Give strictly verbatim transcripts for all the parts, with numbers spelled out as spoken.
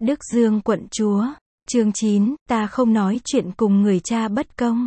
Đức Dương quận chúa, chương chín, ta không nói chuyện cùng người cha bất công.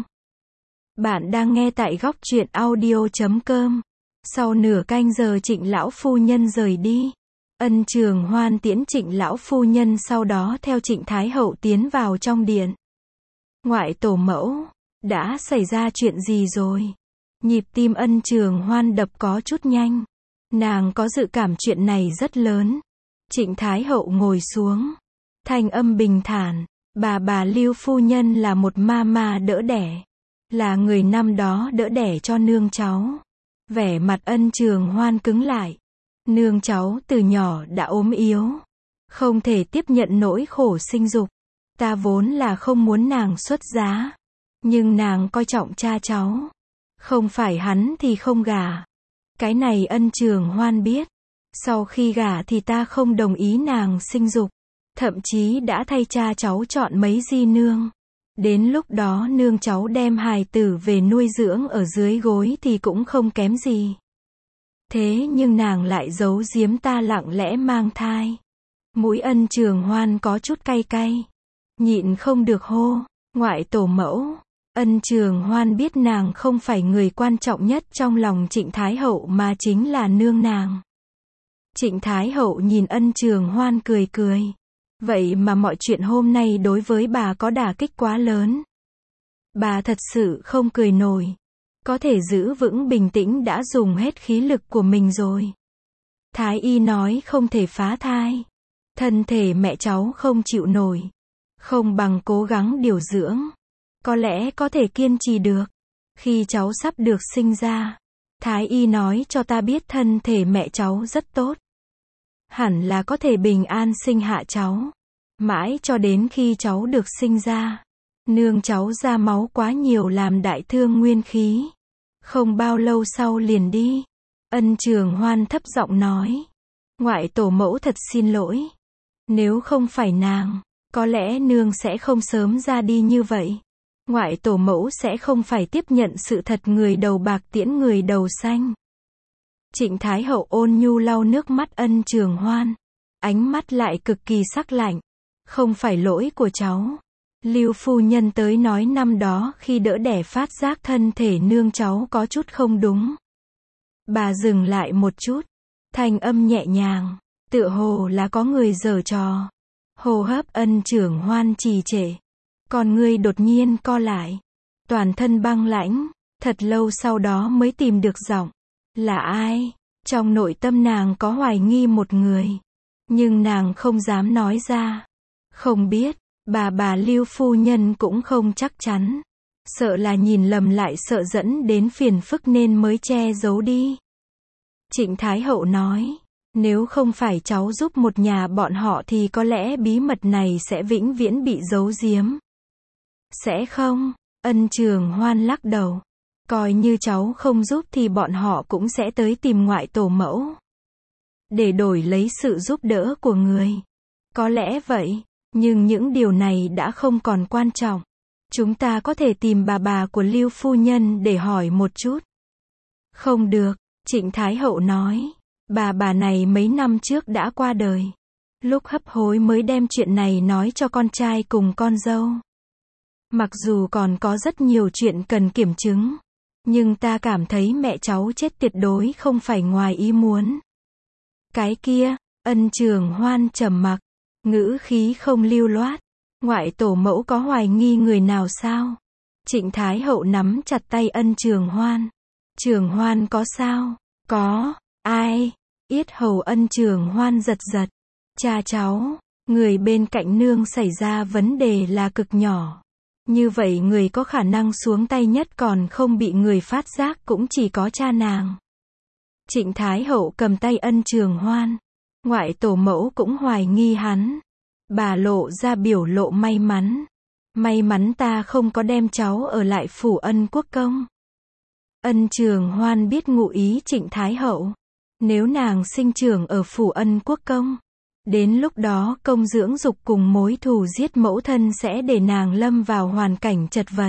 Bạn đang nghe tại góc truyện audio chấm com. Sau nửa canh giờ Trịnh lão phu nhân rời đi. Ân Trường Hoan tiễn Trịnh lão phu nhân, sau đó theo Trịnh Thái hậu tiến vào trong điện. Ngoại tổ mẫu, đã xảy ra chuyện gì rồi? Nhịp tim Ân Trường Hoan đập có chút nhanh. Nàng có dự cảm chuyện này rất lớn. Trịnh Thái hậu ngồi xuống. Thanh âm bình thản, bà bà Lưu phu nhân là một ma ma đỡ đẻ. Là người năm đó đỡ đẻ cho nương cháu. Vẻ mặt Ân Trường Hoan cứng lại. Nương cháu từ nhỏ đã ốm yếu. Không thể tiếp nhận nỗi khổ sinh dục. Ta vốn là không muốn nàng xuất giá. Nhưng nàng coi trọng cha cháu. Không phải hắn thì không gả. Cái này Ân Trường Hoan biết. Sau khi gả thì ta không đồng ý nàng sinh dục. Thậm chí đã thay cha cháu chọn mấy di nương. Đến lúc đó nương cháu đem hài tử về nuôi dưỡng ở dưới gối thì cũng không kém gì. Thế nhưng nàng lại giấu giếm ta lặng lẽ mang thai. Mũi Ân Trường Hoan có chút cay cay. Nhịn không được hô, ngoại tổ mẫu. Ân Trường Hoan biết nàng không phải người quan trọng nhất trong lòng Trịnh Thái hậu mà chính là nương nàng. Trịnh Thái hậu nhìn Ân Trường Hoan cười cười. Vậy mà mọi chuyện hôm nay đối với bà có đả kích quá lớn. Bà thật sự không cười nổi. Có thể giữ vững bình tĩnh đã dùng hết khí lực của mình rồi. Thái y nói không thể phá thai. Thân thể mẹ cháu không chịu nổi. Không bằng cố gắng điều dưỡng. Có lẽ có thể kiên trì được. Khi cháu sắp được sinh ra, Thái y nói cho ta biết thân thể mẹ cháu rất tốt. Hẳn là có thể bình an sinh hạ cháu. Mãi cho đến khi cháu được sinh ra. Nương cháu ra máu quá nhiều làm đại thương nguyên khí. Không bao lâu sau liền đi. Ân Trường Hoan thấp giọng nói. Ngoại tổ mẫu thật xin lỗi. Nếu không phải nàng, có lẽ nương sẽ không sớm ra đi như vậy. Ngoại tổ mẫu sẽ không phải tiếp nhận sự thật người đầu bạc tiễn người đầu xanh. Trịnh Thái hậu ôn nhu lau nước mắt Ân Trường Hoan. Ánh mắt lại cực kỳ sắc lạnh. Không phải lỗi của cháu. Lưu phu nhân tới nói năm đó khi đỡ đẻ phát giác thân thể nương cháu có chút không đúng. Bà dừng lại một chút. Thanh âm nhẹ nhàng. Tựa hồ là có người giở trò. Hô hấp Ân Trường Hoan trì trệ. Con ngươi đột nhiên co lại. Toàn thân băng lãnh. Thật lâu sau đó mới tìm được giọng. Là ai? Trong nội tâm nàng có hoài nghi một người. Nhưng nàng không dám nói ra. Không biết. Bà bà Lưu phu nhân cũng không chắc chắn. Sợ là nhìn lầm lại sợ dẫn đến phiền phức nên mới che giấu đi. Trịnh Thái hậu nói. Nếu không phải cháu giúp một nhà bọn họ thì có lẽ bí mật này sẽ vĩnh viễn bị giấu giếm. Sẽ không. Ân Trường Hoan lắc đầu. Coi như cháu không giúp thì bọn họ cũng sẽ tới tìm ngoại tổ mẫu. Để đổi lấy sự giúp đỡ của người. Có lẽ vậy. Nhưng những điều này đã không còn quan trọng. Chúng ta có thể tìm bà bà của Lưu phu nhân để hỏi một chút. Không được. Trịnh Thái hậu nói. Bà bà này mấy năm trước đã qua đời. Lúc hấp hối mới đem chuyện này nói cho con trai cùng con dâu. Mặc dù còn có rất nhiều chuyện cần kiểm chứng. Nhưng ta cảm thấy mẹ cháu chết tuyệt đối không phải ngoài ý muốn. Cái kia, Ân Trường Hoan trầm mặc. Ngữ khí không lưu loát. Ngoại tổ mẫu có hoài nghi người nào sao? Trịnh Thái hậu nắm chặt tay Ân Trường Hoan. Trường Hoan có sao? Có. Ai? Yết hầu Ân Trường Hoan giật giật. Cha cháu. Người bên cạnh nương xảy ra vấn đề là cực nhỏ. Như vậy người có khả năng xuống tay nhất còn không bị người phát giác cũng chỉ có cha nàng. Trịnh Thái hậu cầm tay Ân Trường Hoan. Ngoại tổ mẫu cũng hoài nghi hắn. Bà lộ ra biểu lộ may mắn. May mắn ta không có đem cháu ở lại phủ Ân quốc công. Ân Trường Hoan biết ngụ ý Trịnh Thái hậu. Nếu nàng sinh trưởng ở phủ Ân quốc công. Đến lúc đó công dưỡng dục cùng mối thù giết mẫu thân sẽ để nàng lâm vào hoàn cảnh chật vật.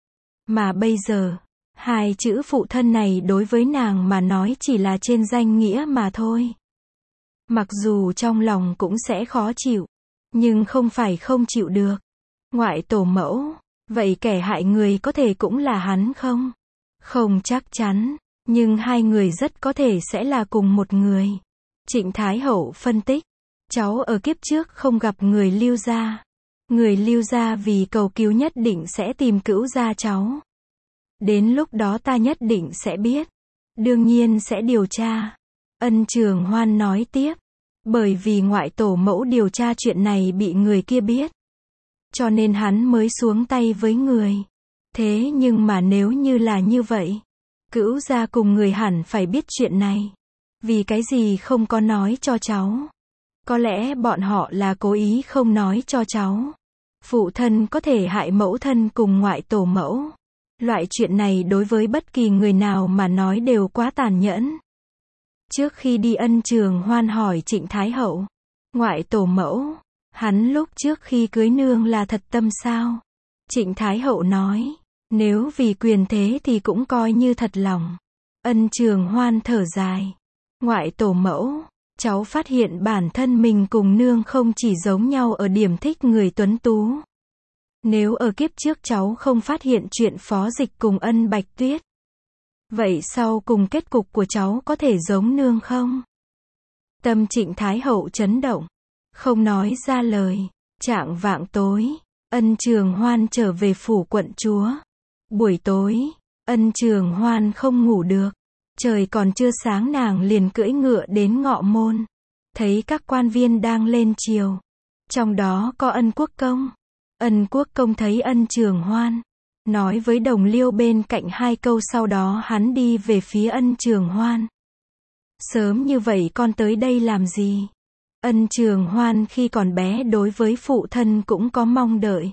Mà bây giờ, hai chữ phụ thân này đối với nàng mà nói chỉ là trên danh nghĩa mà thôi. Mặc dù trong lòng cũng sẽ khó chịu. nhưng không phải không chịu được. Ngoại tổ mẫu, vậy kẻ hại người có thể cũng là hắn không? Không chắc chắn, nhưng hai người rất có thể sẽ là cùng một người. Trịnh Thái Hậu phân tích, cháu ở kiếp trước không gặp người Lưu gia. Người Lưu gia vì cầu cứu nhất định sẽ tìm Cữu gia cháu. Đến lúc đó ta nhất định sẽ biết. Đương nhiên sẽ điều tra. Ân Trường Hoan nói tiếp. Bởi vì ngoại tổ mẫu điều tra chuyện này bị người kia biết. Cho nên hắn mới xuống tay với người. Thế nhưng mà nếu như là như vậy, Cữu gia cùng người hẳn phải biết chuyện này. Vì cái gì không có nói cho cháu? Có lẽ bọn họ là cố ý không nói cho cháu. Phụ thân có thể hại mẫu thân cùng ngoại tổ mẫu. Loại chuyện này đối với bất kỳ người nào mà nói đều quá tàn nhẫn. Trước khi đi Ân Trường Hoan hỏi Trịnh Thái Hậu, ngoại tổ mẫu, hắn lúc trước khi cưới nương là thật tâm sao? Trịnh Thái Hậu nói, nếu vì quyền thế thì cũng coi như thật lòng. Ân Trường Hoan thở dài, ngoại tổ mẫu, cháu phát hiện bản thân mình cùng nương không chỉ giống nhau ở điểm thích người tuấn tú. Nếu ở kiếp trước cháu không phát hiện chuyện Phó Dịch cùng Ân Bạch Tuyết, vậy sau cùng kết cục của cháu có thể giống nương không? Tâm Trịnh Thái Hậu chấn động, không nói ra lời. Chạng vạng tối, Ân Trường Hoan trở về phủ quận chúa. Buổi tối, Ân Trường Hoan không ngủ được. Trời còn chưa sáng nàng liền cưỡi ngựa đến Ngọ Môn. Thấy các quan viên đang lên triều. Trong đó có Ân Quốc Công. Ân Quốc Công thấy Ân Trường Hoan, nói với đồng liêu bên cạnh hai câu, sau đó hắn đi về phía Ân Trường Hoan. Sớm như vậy con tới đây làm gì? Ân Trường Hoan khi còn bé đối với phụ thân cũng có mong đợi.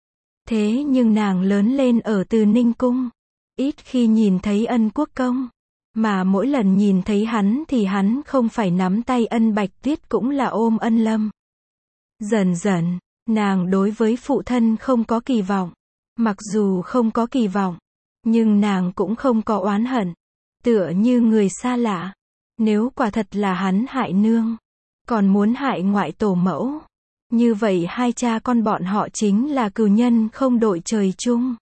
Thế nhưng nàng lớn lên ở Từ Ninh Cung, ít khi nhìn thấy Ân Quốc Công. Mà mỗi lần nhìn thấy hắn thì hắn không phải nắm tay Ân Bạch Tuyết cũng là ôm Ân Lâm. Dần dần, nàng đối với phụ thân không có kỳ vọng. Mặc dù không có kỳ vọng, nhưng nàng cũng không có oán hận. Tựa như người xa lạ. Nếu quả thật là hắn hại nương, còn muốn hại ngoại tổ mẫu, như vậy hai cha con bọn họ chính là cừu nhân không đội trời chung.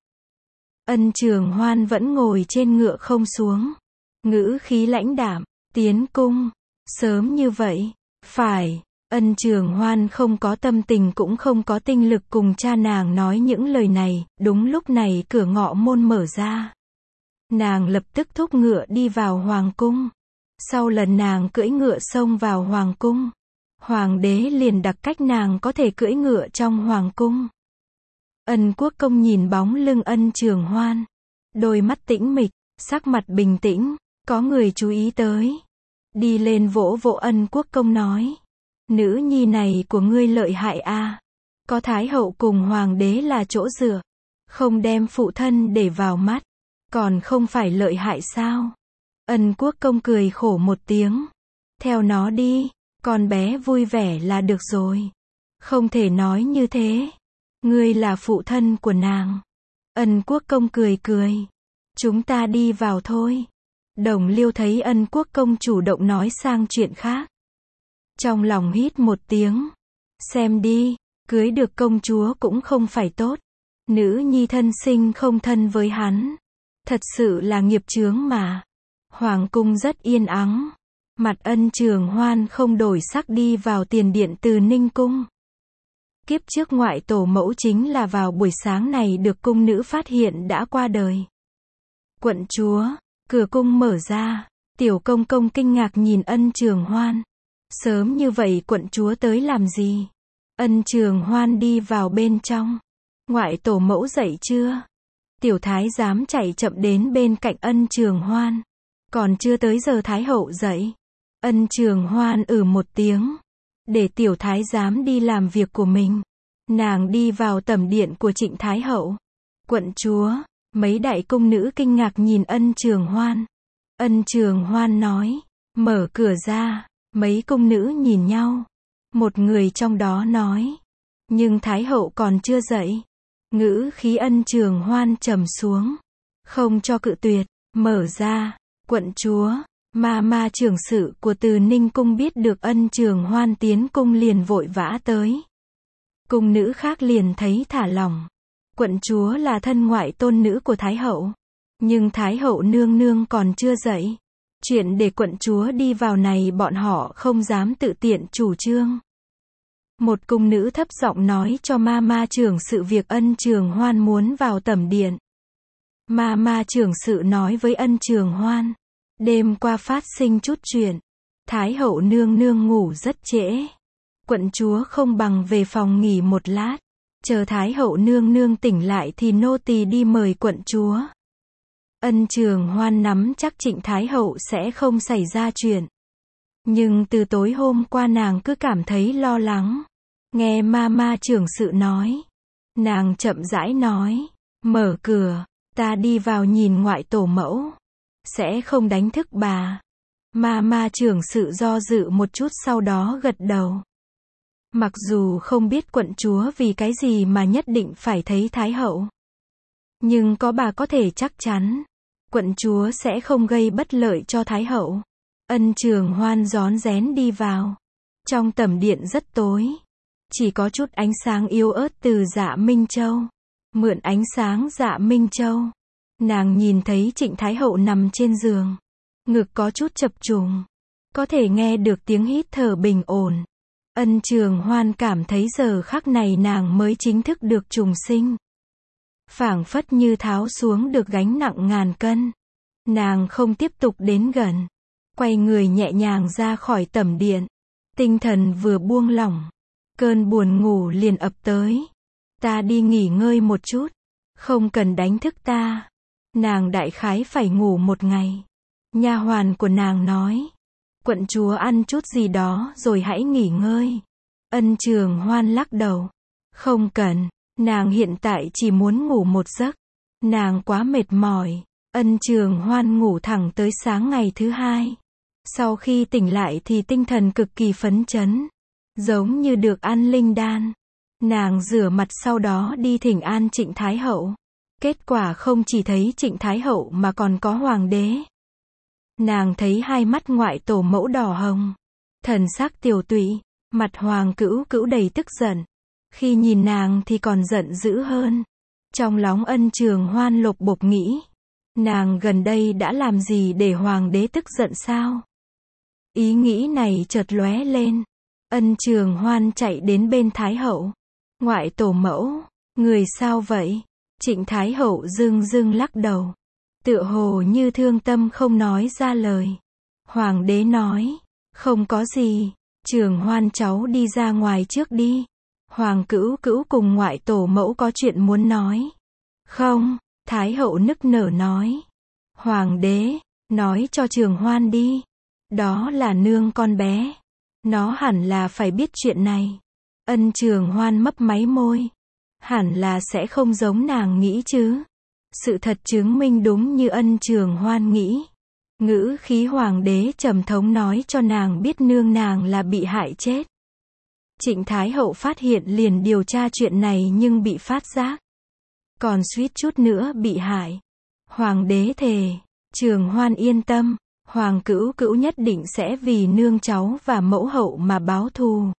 Ân Trường Hoan vẫn ngồi trên ngựa không xuống. Ngữ khí lãnh đạm, tiến cung. Sớm như vậy? Phải. Ân Trường Hoan không có tâm tình cũng không có tinh lực cùng cha nàng nói những lời này. Đúng lúc này cửa Ngọ Môn mở ra. Nàng lập tức thúc ngựa đi vào hoàng cung. Sau lần nàng cưỡi ngựa xông vào hoàng cung, hoàng đế liền đặc cách nàng có thể cưỡi ngựa trong hoàng cung. Ân Quốc Công nhìn bóng lưng Ân Trường Hoan, đôi mắt tĩnh mịch, sắc mặt bình tĩnh. Có người chú ý tới, đi lên vỗ vỗ Ân Quốc Công nói, nữ nhi này của ngươi lợi hại a, à. Có Thái Hậu cùng hoàng đế là chỗ dựa, không đem phụ thân để vào mắt, còn không phải lợi hại sao? Ân Quốc Công cười khổ một tiếng, theo nó đi, con bé vui vẻ là được rồi. Không thể nói như thế, ngươi là phụ thân của nàng. Ân Quốc Công cười cười, chúng ta đi vào thôi. Đồng liêu thấy Ân Quốc Công chủ động nói sang chuyện khác, trong lòng hít một tiếng, xem đi, cưới được công chúa cũng không phải tốt. Nữ nhi thân sinh không thân với hắn, thật sự là nghiệp chướng mà. Hoàng cung rất yên ắng. Mặt Ân Trường Hoan không đổi sắc đi vào tiền điện Từ Ninh Cung. Kiếp trước ngoại tổ mẫu chính là vào buổi sáng này được cung nữ phát hiện đã qua đời. Quận chúa, cửa cung mở ra, tiểu công công kinh ngạc nhìn Ân Trường Hoan. Sớm như vậy quận chúa tới làm gì? Ân Trường Hoan đi vào bên trong. Ngoại tổ mẫu dậy chưa? Tiểu thái giám chạy chậm đến bên cạnh Ân Trường Hoan. Còn chưa tới giờ Thái Hậu dậy. Ân Trường Hoan ử một tiếng, để tiểu thái giám đi làm việc của mình. Nàng đi vào tẩm điện của Trịnh Thái Hậu. Quận chúa, mấy đại cung nữ kinh ngạc nhìn Ân Trường Hoan. Ân Trường Hoan nói, mở cửa ra. Mấy cung nữ nhìn nhau. Một người trong đó nói, nhưng Thái Hậu còn chưa dậy. Ngữ khí Ân Trường Hoan trầm xuống, không cho cự tuyệt. Mở ra. Quận chúa, ma ma trưởng sự của Từ Ninh Cung biết được Ân Trường Hoan tiến cung liền vội vã tới. Cung nữ khác liền thấy thả lỏng. Quận chúa là thân ngoại tôn nữ của Thái hậu. Nhưng Thái hậu nương nương còn chưa dậy. Chuyện để quận chúa đi vào này bọn họ không dám tự tiện chủ trương. Một cung nữ thấp giọng nói cho ma ma trưởng sự việc Ân Trường Hoan muốn vào tẩm điện. Ma ma trưởng sự nói với Ân Trường Hoan. Đêm qua phát sinh chút chuyện. Thái hậu nương nương ngủ rất trễ. Quận chúa không bằng về phòng nghỉ một lát. Chờ Thái hậu nương nương tỉnh lại thì nô tỳ đi mời quận chúa. Ân Trường Hoan nắm chắc Trịnh Thái hậu sẽ không xảy ra chuyện. Nhưng từ tối hôm qua nàng cứ cảm thấy lo lắng. Nghe ma ma trưởng sự nói. Nàng chậm rãi nói. Mở cửa, ta đi vào nhìn ngoại tổ mẫu. Sẽ không đánh thức bà. Ma ma trưởng sự do dự một chút sau đó gật đầu. Mặc dù không biết quận chúa vì cái gì mà nhất định phải thấy Thái hậu. Nhưng có bà có thể chắc chắn. Quận chúa sẽ không gây bất lợi cho Thái hậu. Ân Trường Hoan rón rén đi vào. Trong tẩm điện rất tối. Chỉ có chút ánh sáng yếu ớt từ Dạ Minh Châu. Mượn ánh sáng Dạ Minh Châu. Nàng nhìn thấy Trịnh Thái hậu nằm trên giường. Ngực có chút chập trùng. Có thể nghe được tiếng hít thở bình ổn. Ân Trường Hoan cảm thấy giờ khắc này nàng mới chính thức được trùng sinh. Phảng phất như tháo xuống được gánh nặng ngàn cân. Nàng không tiếp tục đến gần. Quay người nhẹ nhàng ra khỏi tẩm điện. Tinh thần vừa buông lỏng. Cơn buồn ngủ liền ập tới. Ta đi nghỉ ngơi một chút. Không cần đánh thức ta. Nàng đại khái phải ngủ một ngày. Nha hoàn của nàng nói. Quận chúa ăn chút gì đó rồi hãy nghỉ ngơi. Ân Trường Hoan lắc đầu. Không cần. Nàng hiện tại chỉ muốn ngủ một giấc. Nàng quá mệt mỏi. Ân Trường Hoan ngủ thẳng tới sáng ngày thứ hai. Sau khi tỉnh lại thì tinh thần cực kỳ phấn chấn. Giống như được ăn linh đan. Nàng rửa mặt sau đó đi thỉnh an Trịnh Thái hậu. Kết quả không chỉ thấy Trịnh Thái hậu mà còn có hoàng đế. Nàng thấy hai mắt ngoại tổ mẫu đỏ hồng. Thần sắc tiều tụy. Mặt hoàng cữu cữu đầy tức giận. Khi nhìn nàng thì còn giận dữ hơn. Trong lòng Ân Trường Hoan lục bục nghĩ. Nàng gần đây đã làm gì để hoàng đế tức giận sao? Ý nghĩ này chợt lóe lên. Ân Trường Hoan chạy đến bên Thái hậu. Ngoại tổ mẫu, người sao vậy? Trịnh Thái hậu dưng dưng lắc đầu. Tựa hồ như thương tâm không nói ra lời. Hoàng đế nói, không có gì, Trường Hoan cháu đi ra ngoài trước đi. Hoàng cữu cữu cùng ngoại tổ mẫu có chuyện muốn nói. Không, Thái hậu nức nở nói. Hoàng đế, nói cho Trường Hoan đi. Đó là nương con bé. Nó hẳn là phải biết chuyện này. Ân Trường Hoan mấp máy môi. Hẳn là sẽ không giống nàng nghĩ chứ. Sự thật chứng minh đúng như Ân Trường Hoan nghĩ. Ngữ khí hoàng đế trầm thống nói cho nàng biết nương nàng là bị hại chết. Trịnh Thái hậu phát hiện liền điều tra chuyện này nhưng bị phát giác. Còn suýt chút nữa bị hại. Hoàng đế thề, Trường Hoan yên tâm, hoàng cữu cữu nhất định sẽ vì nương cháu và mẫu hậu mà báo thù.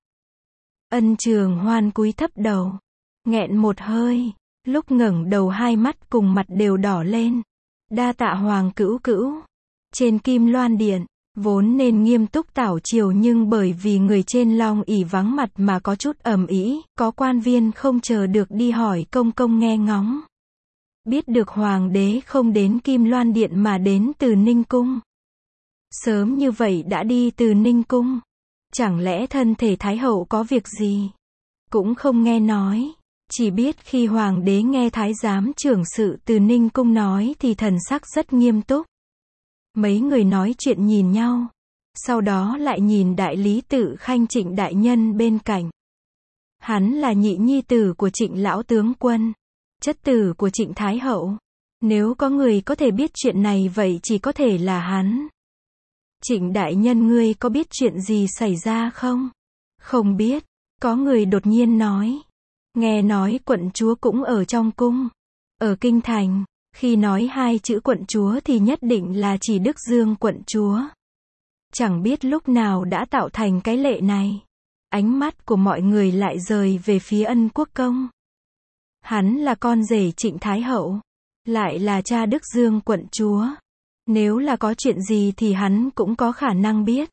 Ân Trường Hoan cúi thấp đầu, nghẹn một hơi, lúc ngẩng đầu hai mắt cùng mặt đều đỏ lên. Đa tạ hoàng cữu cữu. Trên Kim Loan Điện, vốn nên nghiêm túc tảo triều nhưng bởi vì người trên Long ỷ vắng mặt mà có chút ầm ĩ, có quan viên không chờ được đi hỏi công công nghe ngóng. Biết được hoàng đế không đến Kim Loan Điện mà đến từ Ninh Cung. Sớm như vậy đã đi từ Ninh Cung. Chẳng lẽ thân thể Thái hậu có việc gì? Cũng không nghe nói. Chỉ biết khi hoàng đế nghe thái giám trưởng sự từ Ninh Cung nói thì thần sắc rất nghiêm túc. Mấy người nói chuyện nhìn nhau. Sau đó lại nhìn đại lý tự Khanh Trịnh đại nhân bên cạnh. Hắn là nhị nhi tử của Trịnh lão tướng quân. Chất tử của Trịnh Thái hậu. Nếu có người có thể biết chuyện này vậy chỉ có thể là hắn. Trịnh đại nhân ngươi có biết chuyện gì xảy ra không? Không biết. Có người đột nhiên nói. Nghe nói quận chúa cũng ở trong cung. Ở kinh thành. Khi nói hai chữ quận chúa thì nhất định là chỉ Đức Dương quận chúa. Chẳng biết lúc nào đã tạo thành cái lệ này. ánh mắt của mọi người lại rời về phía Ân Quốc Công. Hắn là con rể Trịnh Thái Hậu, lại là cha Đức Dương quận chúa. Nếu là có chuyện gì thì hắn cũng có khả năng biết.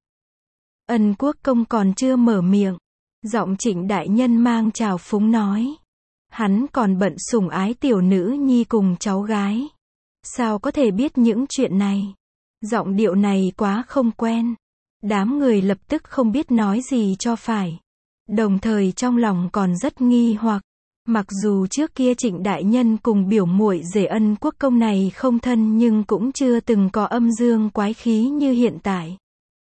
Ân Quốc Công còn chưa mở miệng, giọng Trịnh đại nhân mang trào phúng nói. Hắn còn bận sủng ái tiểu nữ nhi cùng cháu gái. Sao có thể biết những chuyện này? Giọng điệu này quá không quen. Đám người lập tức không biết nói gì cho phải. Đồng thời trong lòng còn rất nghi hoặc. Mặc dù trước kia Trịnh đại nhân cùng biểu muội rể Ân Quốc Công này không thân nhưng cũng chưa từng có âm dương quái khí như hiện tại.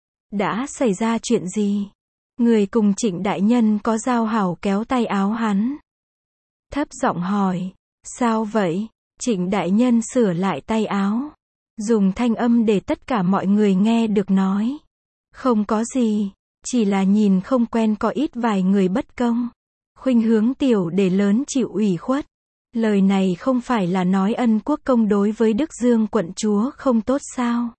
Đã xảy ra chuyện gì? Người cùng Trịnh đại nhân có giao hảo kéo tay áo hắn. Thấp giọng hỏi. Sao vậy? Trịnh đại nhân sửa lại tay áo. Dùng thanh âm để tất cả mọi người nghe được nói. Không có gì. Chỉ là nhìn không quen có ít vài người bất công. Khuynh hướng tiểu để lớn chịu ủy khuất. Lời này không phải là nói Ân Quốc Công đối với Đức Dương quận chúa không tốt sao?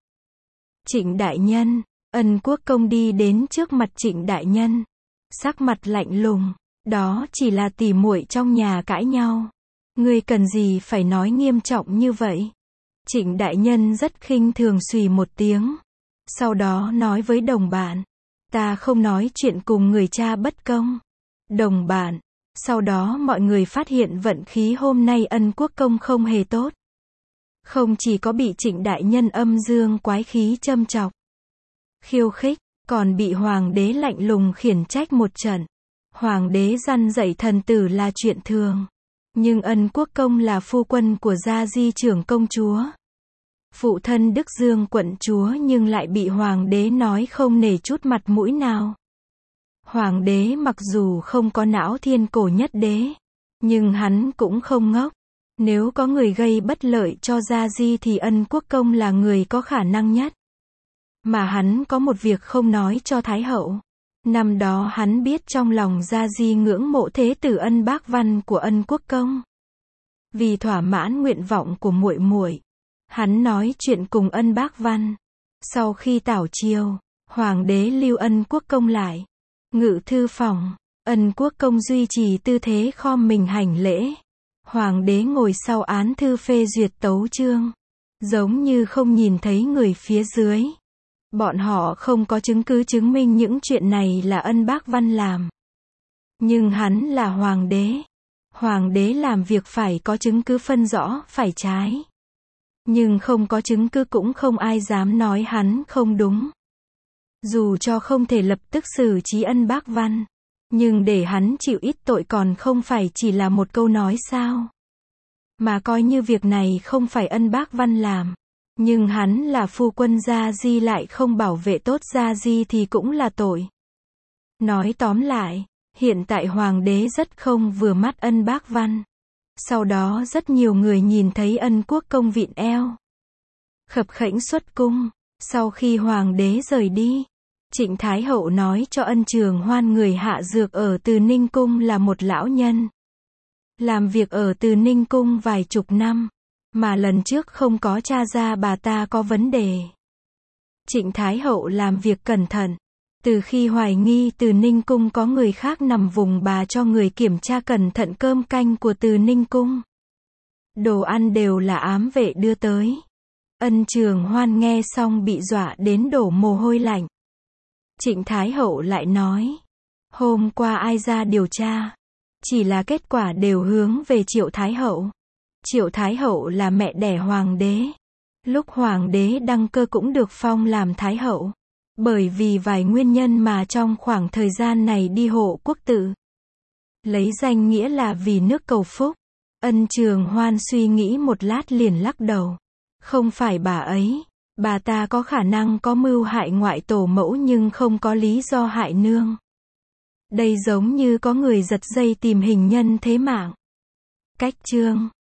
Trịnh đại nhân. Ân Quốc Công đi đến trước mặt Trịnh đại nhân. Sắc mặt lạnh lùng. Đó chỉ là tỉ muội trong nhà cãi nhau. Ngươi cần gì phải nói nghiêm trọng như vậy? Trịnh đại nhân rất khinh thường xùy một tiếng. Sau đó nói với đồng bạn. Ta không nói chuyện cùng người cha bất công. Đồng bạn. Sau đó mọi người phát hiện vận khí hôm nay Ân Quốc Công không hề tốt. Không chỉ có bị Trịnh đại nhân âm dương quái khí châm chọc, khiêu khích, còn bị hoàng đế lạnh lùng khiển trách một trận. Hoàng đế răn dạy thần tử là chuyện thường. Nhưng Ân Quốc Công là phu quân của Gia Di trưởng công chúa. Phụ thân Đức Dương quận chúa nhưng lại bị hoàng đế nói không nể chút mặt mũi nào. Hoàng đế mặc dù không có não thiên cổ nhất đế, nhưng hắn cũng không ngốc. Nếu có người gây bất lợi cho Gia Di thì Ân Quốc Công là người có khả năng nhất. Mà hắn có một việc không nói cho Thái Hậu. Năm đó hắn biết trong lòng Gia Di ngưỡng mộ thế tử Ân Bác Văn của Ân Quốc Công. Vì thỏa mãn nguyện vọng của muội muội, hắn nói chuyện cùng Ân Bác Văn. Sau khi tảo chiều, hoàng đế lưu Ân Quốc Công lại. Ngự thư phòng, Ân Quốc Công duy trì tư thế khom mình hành lễ. Hoàng đế ngồi sau án thư phê duyệt tấu chương, giống như không nhìn thấy người phía dưới. Bọn họ không có chứng cứ chứng minh những chuyện này là Ân Bác Văn làm. Nhưng hắn là hoàng đế. Hoàng đế làm việc phải có chứng cứ phân rõ phải trái. Nhưng không có chứng cứ cũng không ai dám nói hắn không đúng. Dù cho không thể lập tức xử trí Ân Bác Văn, nhưng để hắn chịu ít tội còn không phải chỉ là một câu nói sao. Mà coi như việc này không phải Ân Bác Văn làm, nhưng hắn là phu quân Gia Di lại không bảo vệ tốt Gia Di thì cũng là tội. Nói tóm lại, hiện tại hoàng đế rất không vừa mắt Ân Bác Văn. Sau đó rất nhiều người nhìn thấy Ân Quốc Công vịn eo, khập khễnh xuất cung. Sau khi hoàng đế rời đi, Trịnh Thái Hậu nói cho Ân Trường Hoan người hạ dược ở Từ Ninh Cung là một lão nhân. Làm việc ở Từ Ninh Cung vài chục năm, mà lần trước không có tra ra bà ta có vấn đề. Trịnh Thái Hậu làm việc cẩn thận. Từ khi hoài nghi Từ Ninh Cung có người khác nằm vùng bà cho người kiểm tra cẩn thận cơm canh của Từ Ninh Cung. Đồ ăn đều là ám vệ đưa tới. Ân Trường Hoan nghe xong bị dọa đến đổ mồ hôi lạnh. Trịnh Thái Hậu lại nói. Hôm qua ai ra điều tra? Chỉ là kết quả đều hướng về Triệu Thái Hậu. Triệu Thái Hậu là mẹ đẻ hoàng đế. Lúc hoàng đế đăng cơ cũng được phong làm Thái Hậu. Bởi vì vài nguyên nhân mà trong khoảng thời gian này đi hộ quốc tự. Lấy danh nghĩa là vì nước cầu phúc. Ân Trường Hoan suy nghĩ một lát liền lắc đầu. Không phải bà ấy. Bà ta có khả năng có mưu hại ngoại tổ mẫu nhưng không có lý do hại nương. Đây giống như có người giật dây tìm hình nhân thế mạng. Cách chương